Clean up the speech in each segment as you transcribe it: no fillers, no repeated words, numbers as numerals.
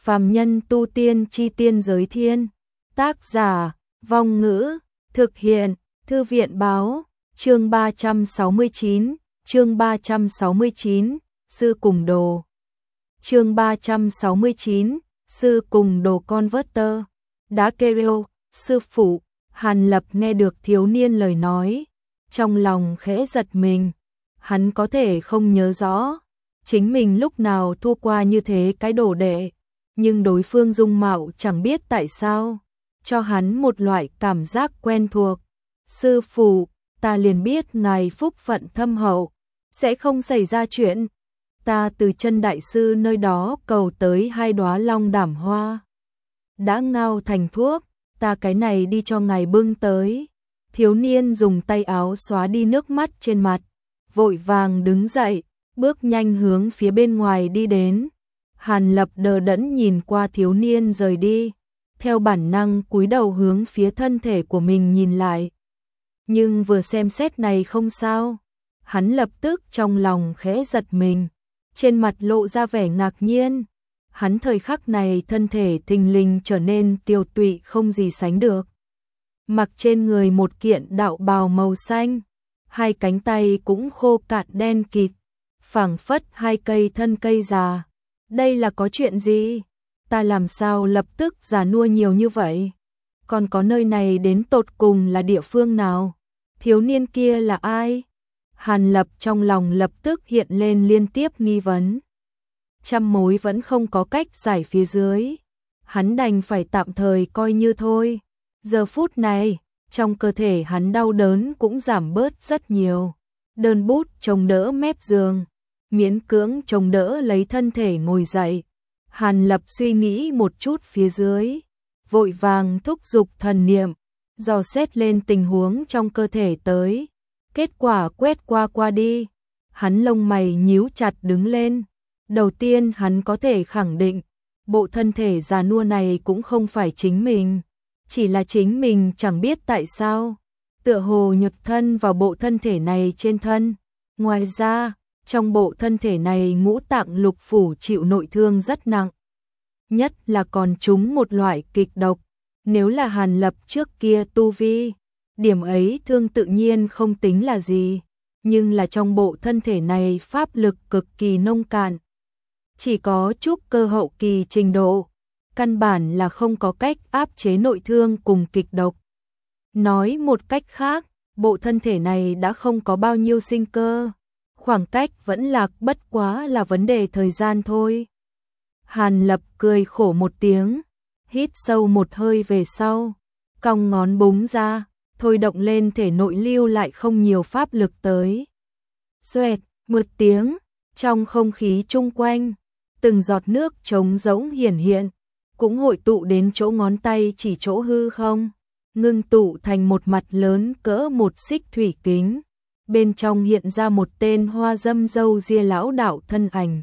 Phàm nhân tu tiên chi tiên giới thiên. Tác giả, Vong Ngữ, thực hiện, Thư viện Báo, chương 369, chương 369, Sư cùng đồ. Chương 369, Sư cùng đồ Converter. Đá kêu, sư phụ. Hàn Lập nghe được thiếu niên lời nói, trong lòng khẽ giật mình. Hắn có thể không nhớ rõ chính mình lúc nào thua qua như thế cái đồ đệ, nhưng đối phương dung mạo chẳng biết tại sao cho hắn một loại cảm giác quen thuộc. Sư phụ, ta liền biết ngài phúc phận thâm hậu, sẽ không xảy ra chuyện. Ta từ chân đại sư nơi đó cầu tới 2 đóa long đảm hoa, đã ngao thành thuốc, ta cái này đi cho ngài bưng tới. Thiếu niên dùng tay áo xóa đi nước mắt trên mặt, vội vàng đứng dậy, bước nhanh hướng phía bên ngoài đi đến. Hàn Lập đờ đẫn nhìn qua thiếu niên rời đi, theo bản năng cúi đầu hướng phía thân thể của mình nhìn lại. Nhưng vừa xem xét này không sao, hắn lập tức trong lòng khẽ giật mình, trên mặt lộ ra vẻ ngạc nhiên. Hắn thời khắc này thân thể thình lình trở nên tiều tụy không gì sánh được. Mặc trên người một kiện đạo bào màu xanh, 2 cánh tay cũng khô cạn đen kịt, phảng phất 2 cây thân cây già. Đây là có chuyện gì? Ta làm sao lập tức già nua nhiều như vậy? Còn có nơi này đến tột cùng là địa phương nào? Thiếu niên kia là ai? Hàn Lập trong lòng lập tức hiện lên liên tiếp nghi vấn. Trăm mối vẫn không có cách giải phía dưới. Hắn đành phải tạm thời coi như thôi. Giờ phút này, trong cơ thể hắn đau đớn cũng giảm bớt rất nhiều. Đơn bút chống đỡ mép giường, miễn cưỡng chống đỡ lấy thân thể ngồi dậy. Hàn Lập suy nghĩ một chút phía dưới, vội vàng thúc giục thần niệm, dò xét lên tình huống trong cơ thể tới. Kết quả quét qua đi, hắn lông mày nhíu chặt đứng lên. Đầu tiên hắn có thể khẳng định, bộ thân thể già nua này cũng không phải chính mình, chỉ là chính mình chẳng biết tại sao, tựa hồ nhược thân vào bộ thân thể này trên thân. Ngoài ra, trong bộ thân thể này ngũ tạng lục phủ chịu nội thương rất nặng, nhất là còn trúng một loại kịch độc. Nếu là Hàn Lập trước kia tu vi, điểm ấy thương tự nhiên không tính là gì, nhưng là trong bộ thân thể này pháp lực cực kỳ nông cạn, chỉ có trúc cơ hậu kỳ trình độ, căn bản là không có cách áp chế nội thương cùng kịch độc. Nói một cách khác, bộ thân thể này đã không có bao nhiêu sinh cơ, khoảng cách vẫn lạc bất quá là vấn đề thời gian thôi. Hàn Lập cười khổ một tiếng, hít sâu một hơi về sau, cong ngón búng ra, thôi động lên thể nội lưu lại không nhiều pháp lực tới. Xoẹt, một tiếng, trong không khí chung quanh, từng giọt nước trống rỗng hiển hiện, cũng hội tụ đến chỗ ngón tay chỉ chỗ hư không, ngưng tụ thành một mặt lớn cỡ một xích thủy kính. Bên trong hiện ra một tên hoa dâm râu ria lão đạo thân ảnh.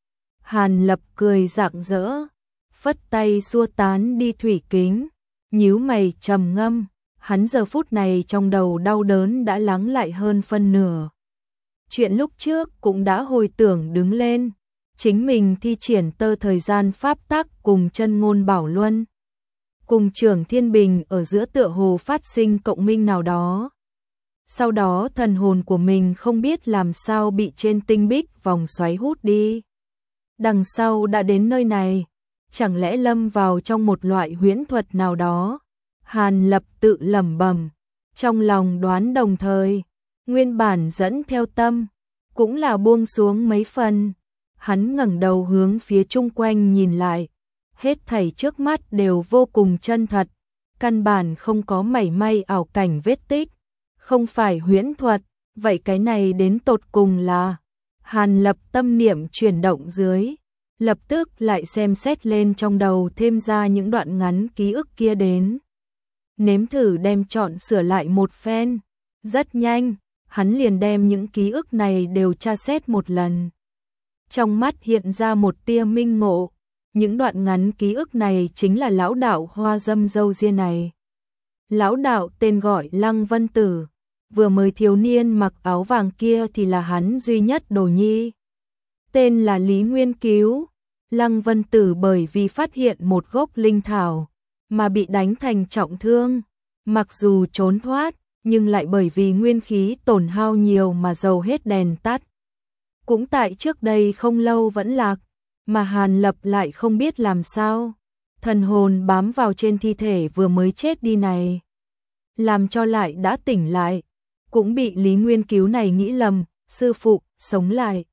Hàn Lập cười rạng rỡ, phất tay xua tán đi thủy kính, nhíu mày trầm ngâm. Hắn giờ phút này trong đầu đau đớn đã lắng lại hơn phân nửa. Chuyện lúc trước cũng đã hồi tưởng đứng lên, chính mình thi triển tơ thời gian pháp tắc cùng chân ngôn bảo luân, cùng Trưởng Thiên Bình ở giữa tựa hồ phát sinh cộng minh nào đó. Sau đó thần hồn của mình không biết làm sao bị trên tinh bích vòng xoáy hút đi. Đằng sau đã đến nơi này, chẳng lẽ lâm vào trong một loại huyễn thuật nào đó? Hàn Lập tự lẩm bẩm, trong lòng đoán, đồng thời, nguyên bản dẫn theo tâm, cũng là buông xuống mấy phần. Hắn ngẩng đầu hướng phía chung quanh nhìn lại, hết thảy trước mắt đều vô cùng chân thật, căn bản không có mảy may ảo cảnh vết tích, không phải huyễn thuật. Vậy cái này đến tột cùng là? Hàn Lập tâm niệm chuyển động dưới, lập tức lại xem xét lên trong đầu, thêm ra những đoạn ngắn ký ức kia đến, nếm thử đem chọn sửa lại một phen. Rất nhanh, hắn liền đem những ký ức này đều tra xét một lần. Trong mắt hiện ra một tia minh ngộ, những đoạn ngắn ký ức này chính là lão đạo hoa dâm râu ria này. Lão đạo tên gọi Lăng Vân Tử, vừa mới thiếu niên mặc áo vàng kia thì là hắn duy nhất đồ nhi. Tên là Lý Nguyên Cứu, Lăng Vân Tử bởi vì phát hiện một gốc linh thảo mà bị đánh thành trọng thương, mặc dù trốn thoát, nhưng lại bởi vì nguyên khí tổn hao nhiều mà dầu hết đèn tắt. Cũng tại trước đây không lâu vẫn lạc, mà Hàn Lập lại không biết làm sao. Thần hồn bám vào trên thi thể vừa mới chết đi này, làm cho lại đã tỉnh lại, cũng bị Lý Nguyên Cứu này nghĩ lầm, sư phụ, sống lại.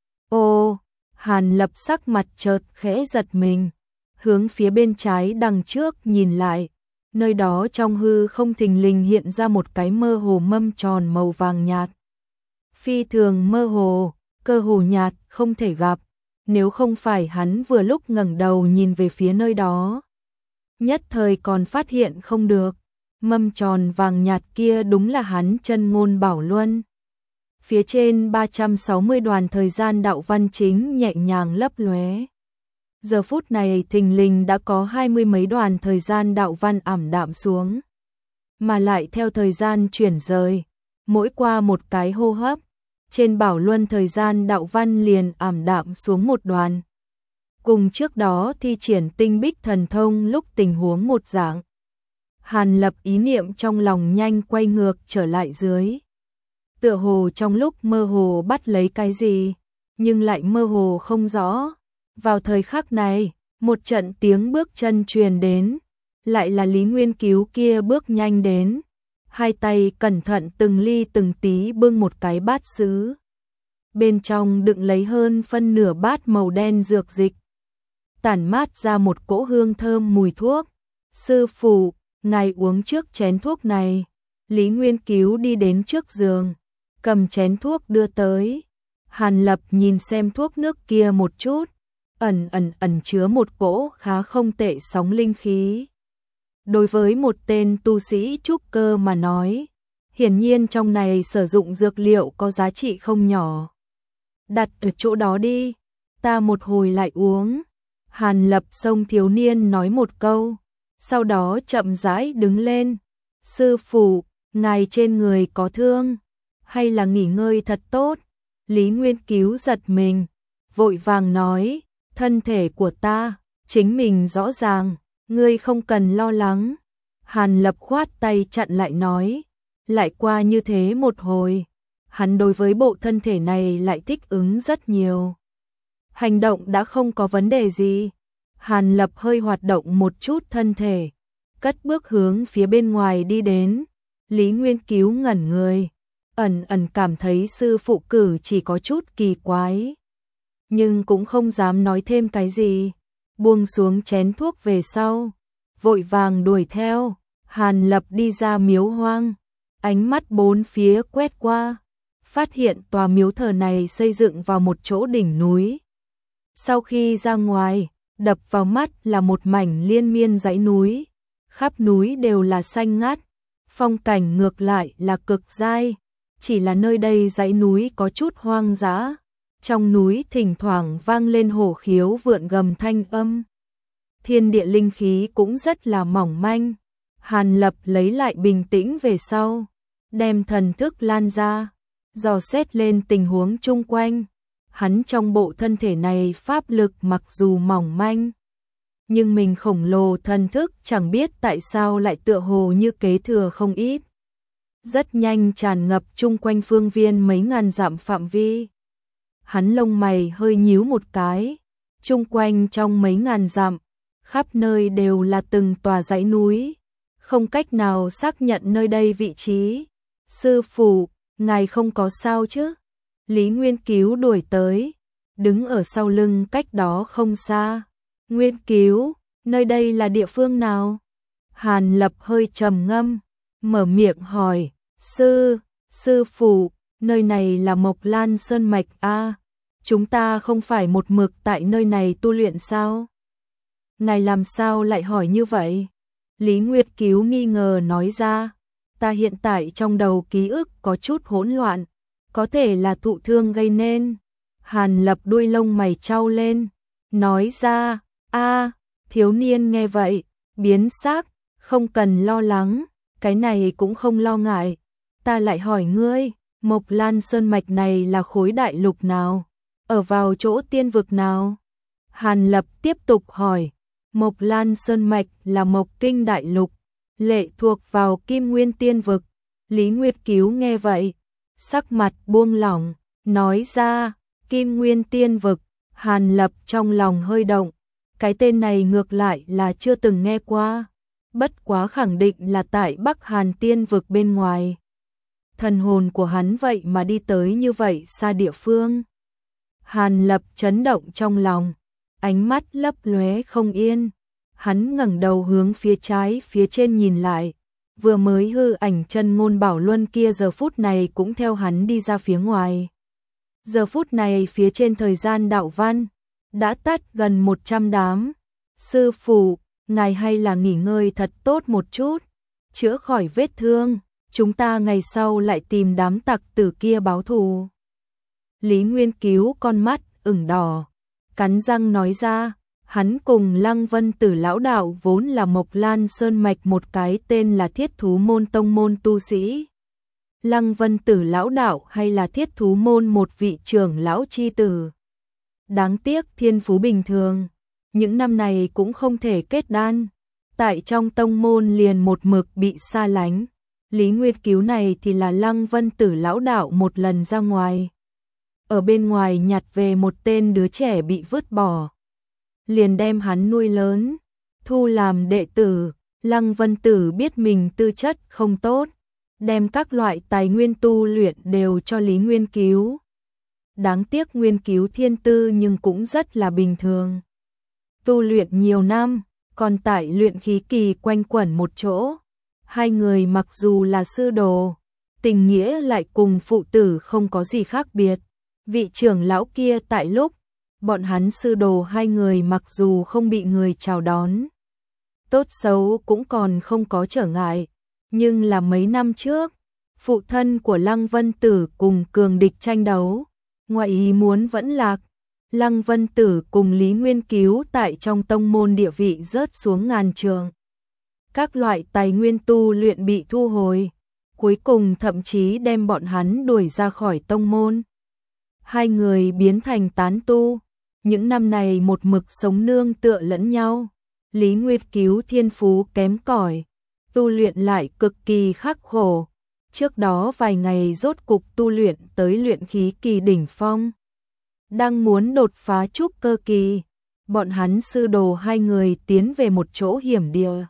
Ô, Hàn Lập sắc mặt chợt khẽ giật mình, hướng phía bên trái đằng trước nhìn lại, nơi đó trong hư không thình lình hiện ra một cái mơ hồ mâm tròn màu vàng nhạt. Phi thường mơ hồ, cơ hồ nhạt, không thể gặp, nếu không phải hắn vừa lúc ngẩng đầu nhìn về phía nơi đó. Nhất thời còn phát hiện không được, mâm tròn vàng nhạt kia đúng là hắn Chân Ngôn Bảo Luân. Phía trên 360 đoàn thời gian đạo văn chính nhẹ nhàng lấp lóe. Giờ phút này thình lình đã có 20 mấy đoàn thời gian đạo văn ảm đạm xuống, mà lại theo thời gian chuyển rời, mỗi qua một cái hô hấp, trên Bảo Luân thời gian đạo văn liền ảm đạm xuống một đoàn. Cùng trước đó thi triển tinh bích thần thông lúc tình huống một dạng. Hàn Lập ý niệm trong lòng nhanh quay ngược trở lại dưới. Tựa hồ trong lúc mơ hồ bắt lấy cái gì, nhưng lại mơ hồ không rõ. Vào thời khắc này, một trận tiếng bước chân truyền đến, lại là Lý Nguyên Cứu kia bước nhanh đến, hai tay cẩn thận từng ly từng tí bưng một cái bát sứ. Bên trong đựng lấy hơn phân nửa bát màu đen dược dịch, tản mát ra một cỗ hương thơm mùi thuốc. Sư phụ, ngài uống trước chén thuốc này. Lý Nguyên Cứu đi đến trước giường, cầm chén thuốc đưa tới. Hàn Lập nhìn xem thuốc nước kia một chút, ẩn chứa một cỗ khá không tệ sóng linh khí. Đối với một tên tu sĩ trúc cơ mà nói, hiển nhiên trong này sử dụng dược liệu có giá trị không nhỏ. Đặt ở chỗ đó đi, ta một hồi lại uống. Hàn Lập xông thiếu niên nói một câu, sau đó chậm rãi đứng lên. Sư phụ, ngài trên người có thương, hay là nghỉ ngơi thật tốt? Lý Nguyên Cứu giật mình, vội vàng nói, thân thể của ta, chính mình rõ ràng, ngươi không cần lo lắng. Hàn Lập khoát tay chặn lại nói, lại qua như thế một hồi, hắn đối với bộ thân thể này lại thích ứng rất nhiều. Hành động đã không có vấn đề gì. Hàn Lập hơi hoạt động một chút thân thể, cất bước hướng phía bên ngoài đi đến. Lý Nguyên Cứu ngẩn người, ẩn cảm thấy sư phụ cử chỉ có chút kỳ quái, nhưng cũng không dám nói thêm cái gì, buông xuống chén thuốc về sau, vội vàng đuổi theo. Hàn Lập đi ra miếu hoang, ánh mắt bốn phía quét qua, phát hiện tòa miếu thờ này xây dựng vào một chỗ đỉnh núi. Sau khi ra ngoài, đập vào mắt là một mảnh liên miên dãy núi, khắp núi đều là xanh ngắt, phong cảnh ngược lại là cực dai, chỉ là nơi đây dãy núi có chút hoang dã, trong núi thỉnh thoảng vang lên hổ khiếu vượn gầm thanh âm. Thiên địa linh khí cũng rất là mỏng manh. Hàn Lập lấy lại bình tĩnh về sau, đem thần thức lan ra, dò xét lên tình huống chung quanh. Hắn trong bộ thân thể này pháp lực mặc dù mỏng manh, nhưng mình khổng lồ thần thức chẳng biết tại sao lại tựa hồ như kế thừa không ít. Rất nhanh tràn ngập chung quanh phương viên mấy ngàn dặm phạm vi. Hắn lông mày hơi nhíu một cái, chung quanh trong mấy ngàn dặm, khắp nơi đều là từng tòa dãy núi, không cách nào xác nhận nơi đây vị trí. Sư phụ, ngài không có sao chứ? Lý Nguyên Cứu đuổi tới, đứng ở sau lưng cách đó không xa. Nguyên Cứu, nơi đây là địa phương nào? Hàn Lập hơi trầm ngâm, mở miệng hỏi, sư phụ, nơi này là Mộc Lan Sơn Mạch a, chúng ta không phải một mực tại nơi này tu luyện sao? Ngài làm sao lại hỏi như vậy? Lý Nguyệt Cứu nghi ngờ nói ra, ta hiện tại trong đầu ký ức có chút hỗn loạn, có thể là thụ thương gây nên. Hàn Lập đuôi lông mày chau lên, nói ra, thiếu niên nghe vậy, biến sắc, không cần lo lắng, cái này cũng không lo ngại. Ta lại hỏi ngươi, Mộc Lan Sơn Mạch này là khối đại lục nào? Ở vào chỗ tiên vực nào? Hàn Lập tiếp tục hỏi, Mộc Lan Sơn Mạch là Mộc Kinh Đại Lục, lệ thuộc vào Kim Nguyên Tiên Vực. Lý Nguyệt Cứu nghe vậy, sắc mặt buông lỏng, nói ra, Kim Nguyên Tiên Vực. Hàn Lập trong lòng hơi động, cái tên này ngược lại là chưa từng nghe qua, bất quá khẳng định là tại Bắc Hàn Tiên Vực bên ngoài. Thần hồn của hắn vậy mà đi tới như vậy xa địa phương. Hàn Lập chấn động trong lòng, ánh mắt lấp lóe không yên. Hắn ngẩng đầu hướng phía trái phía trên nhìn lại, vừa mới hư ảnh Chân Ngôn Bảo Luân kia giờ phút này cũng theo hắn đi ra phía ngoài. Giờ phút này phía trên thời gian đạo văn đã tắt gần 100 đám. Sư phụ, ngài hay là nghỉ ngơi thật tốt một chút, chữa khỏi vết thương, chúng ta ngày sau lại tìm đám tặc tử kia báo thù. Lý Nguyên Cứu con mắt ửng đỏ, cắn răng nói ra, hắn cùng Lăng Vân Tử lão đạo vốn là Mộc Lan Sơn Mạch một cái tên là Thiết Thú Môn tông môn tu sĩ. Lăng Vân Tử lão đạo hay là Thiết Thú Môn một vị trưởng lão chi tử. Đáng tiếc thiên phú bình thường, những năm này cũng không thể kết đan, tại trong tông môn liền một mực bị xa lánh. Lý Nguyệt Cứu này thì là Lăng Vân Tử lão đạo một lần ra ngoài, ở bên ngoài nhặt về một tên đứa trẻ bị vứt bỏ, liền đem hắn nuôi lớn, thu làm đệ tử. Lăng Vân Tử biết mình tư chất không tốt, đem các loại tài nguyên tu luyện đều cho Lý Nguyên Cứu. Đáng tiếc Nguyên Cứu thiên tư nhưng cũng rất là bình thường. Tu luyện nhiều năm, còn tại luyện khí kỳ quanh quẩn một chỗ. Hai người mặc dù là sư đồ, tình nghĩa lại cùng phụ tử không có gì khác biệt. Vị trưởng lão kia tại lúc bọn hắn sư đồ hai người mặc dù không bị người chào đón, tốt xấu cũng còn không có trở ngại, nhưng là mấy năm trước, phụ thân của Lăng Vân Tử cùng cường địch tranh đấu, ngoại ý muốn vẫn lạc, Lăng Vân Tử cùng Lý Nguyên Cứu tại trong tông môn địa vị rớt xuống ngàn trường. Các loại tài nguyên tu luyện bị thu hồi, cuối cùng thậm chí đem bọn hắn đuổi ra khỏi tông môn. Hai người biến thành tán tu, những năm này một mực sống nương tựa lẫn nhau. Lý Nguyệt Cứu thiên phú kém cỏi, tu luyện lại cực kỳ khắc khổ. Trước đó vài ngày rốt cục tu luyện tới luyện khí kỳ đỉnh phong, đang muốn đột phá trúc cơ kỳ. Bọn hắn sư đồ hai người tiến về một chỗ hiểm địa,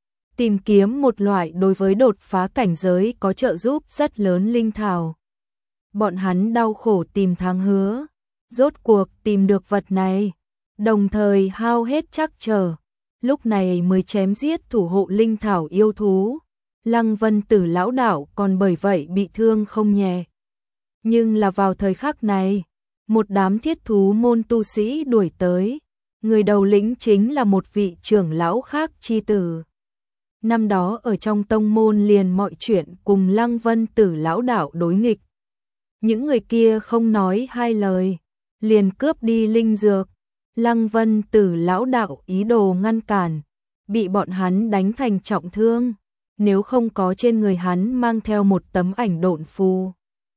tìm kiếm một loại đối với đột phá cảnh giới có trợ giúp rất lớn linh thảo. Bọn hắn đau khổ tìm tháng hứa, rốt cuộc tìm được vật này, đồng thời hao hết trắc trở, lúc này mới chém giết thủ hộ linh thảo yêu thú. Lăng Vân Tử lão đạo còn bởi vậy bị thương không nhẹ. Nhưng là vào thời khắc này, một đám Thiết Thú Môn tu sĩ đuổi tới, người đầu lĩnh chính là một vị trưởng lão khác chi tử. Năm đó ở trong tông môn liền mọi chuyện cùng Lăng Vân Tử lão đạo đối nghịch. Những người kia không nói hai lời, liền cướp đi linh dược. Lăng Vân Tử lão đạo ý đồ ngăn cản, bị bọn hắn đánh thành trọng thương. Nếu không có trên người hắn mang theo một tấm ảnh độn phù,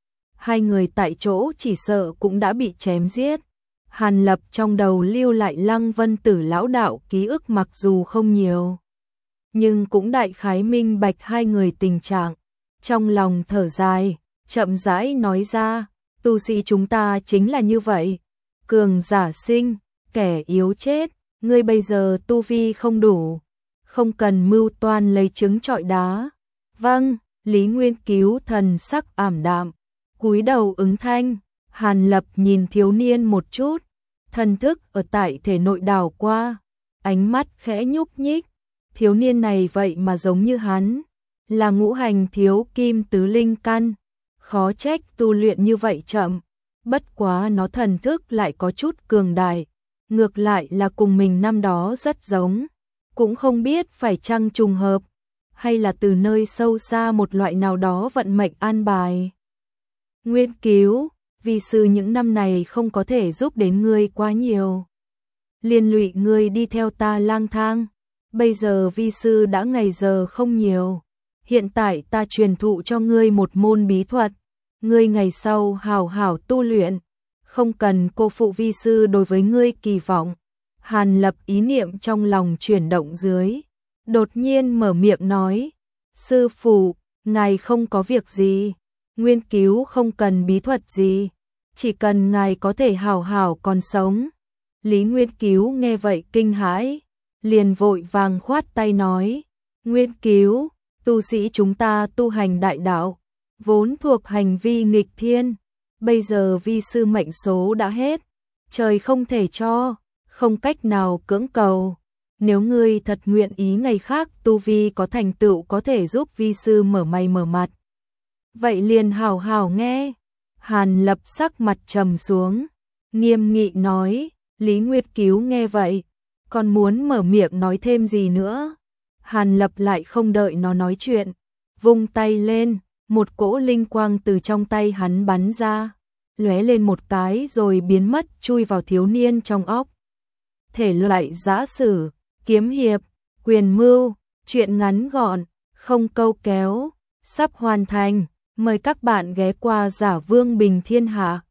hai người tại chỗ chỉ sợ cũng đã bị chém giết. Hàn Lập trong đầu lưu lại Lăng Vân Tử lão đạo ký ức mặc dù không nhiều, nhưng cũng đại khái minh bạch hai người tình trạng. Trong lòng thở dài, chậm rãi nói ra, tu sĩ chúng ta chính là như vậy, cường giả sinh, kẻ yếu chết, ngươi bây giờ tu vi không đủ, không cần mưu toan lấy trứng trọi đá. Vâng, Lý Nguyên Cứu thần sắc ảm đạm, cúi đầu ứng thanh. Hàn Lập nhìn thiếu niên một chút, thần thức ở tại thể nội đảo qua, ánh mắt khẽ nhúc nhích. Thiếu niên này vậy mà giống như hắn, là ngũ hành thiếu kim tứ linh căn, khó trách tu luyện như vậy chậm. Bất quá nó thần thức lại có chút cường đại, ngược lại là cùng mình năm đó rất giống. Cũng không biết phải chăng trùng hợp, hay là từ nơi sâu xa một loại nào đó vận mệnh an bài. Nguyên Cứu, vi sư những năm này không có thể giúp đến ngươi quá nhiều, liên lụy ngươi đi theo ta lang thang. Bây giờ vi sư đã ngày giờ không nhiều, hiện tại ta truyền thụ cho ngươi một môn bí thuật, ngươi ngày sau hào hảo tu luyện, không cần cô phụ vi sư đối với ngươi kỳ vọng. Hàn Lập ý niệm trong lòng chuyển động dưới, đột nhiên mở miệng nói, sư phụ, ngài không có việc gì, Nguyên Cứu không cần bí thuật gì, chỉ cần ngài có thể hảo hảo còn sống. Lý Nguyên Cứu nghe vậy kinh hãi, liền vội vàng khoát tay nói, Nguyên Cứu, tu sĩ chúng ta tu hành đại đạo, vốn thuộc hành vi nghịch thiên, bây giờ vi sư mệnh số đã hết, trời không thể cho, không cách nào cưỡng cầu. Nếu ngươi thật nguyện ý ngày khác tu vi có thành tựu có thể giúp vi sư mở mày mở mặt, vậy liền hảo hảo nghe. Hàn Lập sắc mặt trầm xuống, nghiêm nghị nói. Lý Nguyệt Cứu nghe vậy, còn muốn mở miệng nói thêm gì nữa. Hàn Lập lại không đợi nó nói chuyện, vung tay lên, một cỗ linh quang từ trong tay hắn bắn ra, lóe lên một cái rồi biến mất chui vào thiếu niên trong óc. Thể loại giã sử, kiếm hiệp, quyền mưu, truyện ngắn gọn, không câu kéo, sắp hoàn thành. Mời các bạn ghé qua Giả Vương Bình Thiên Hạ.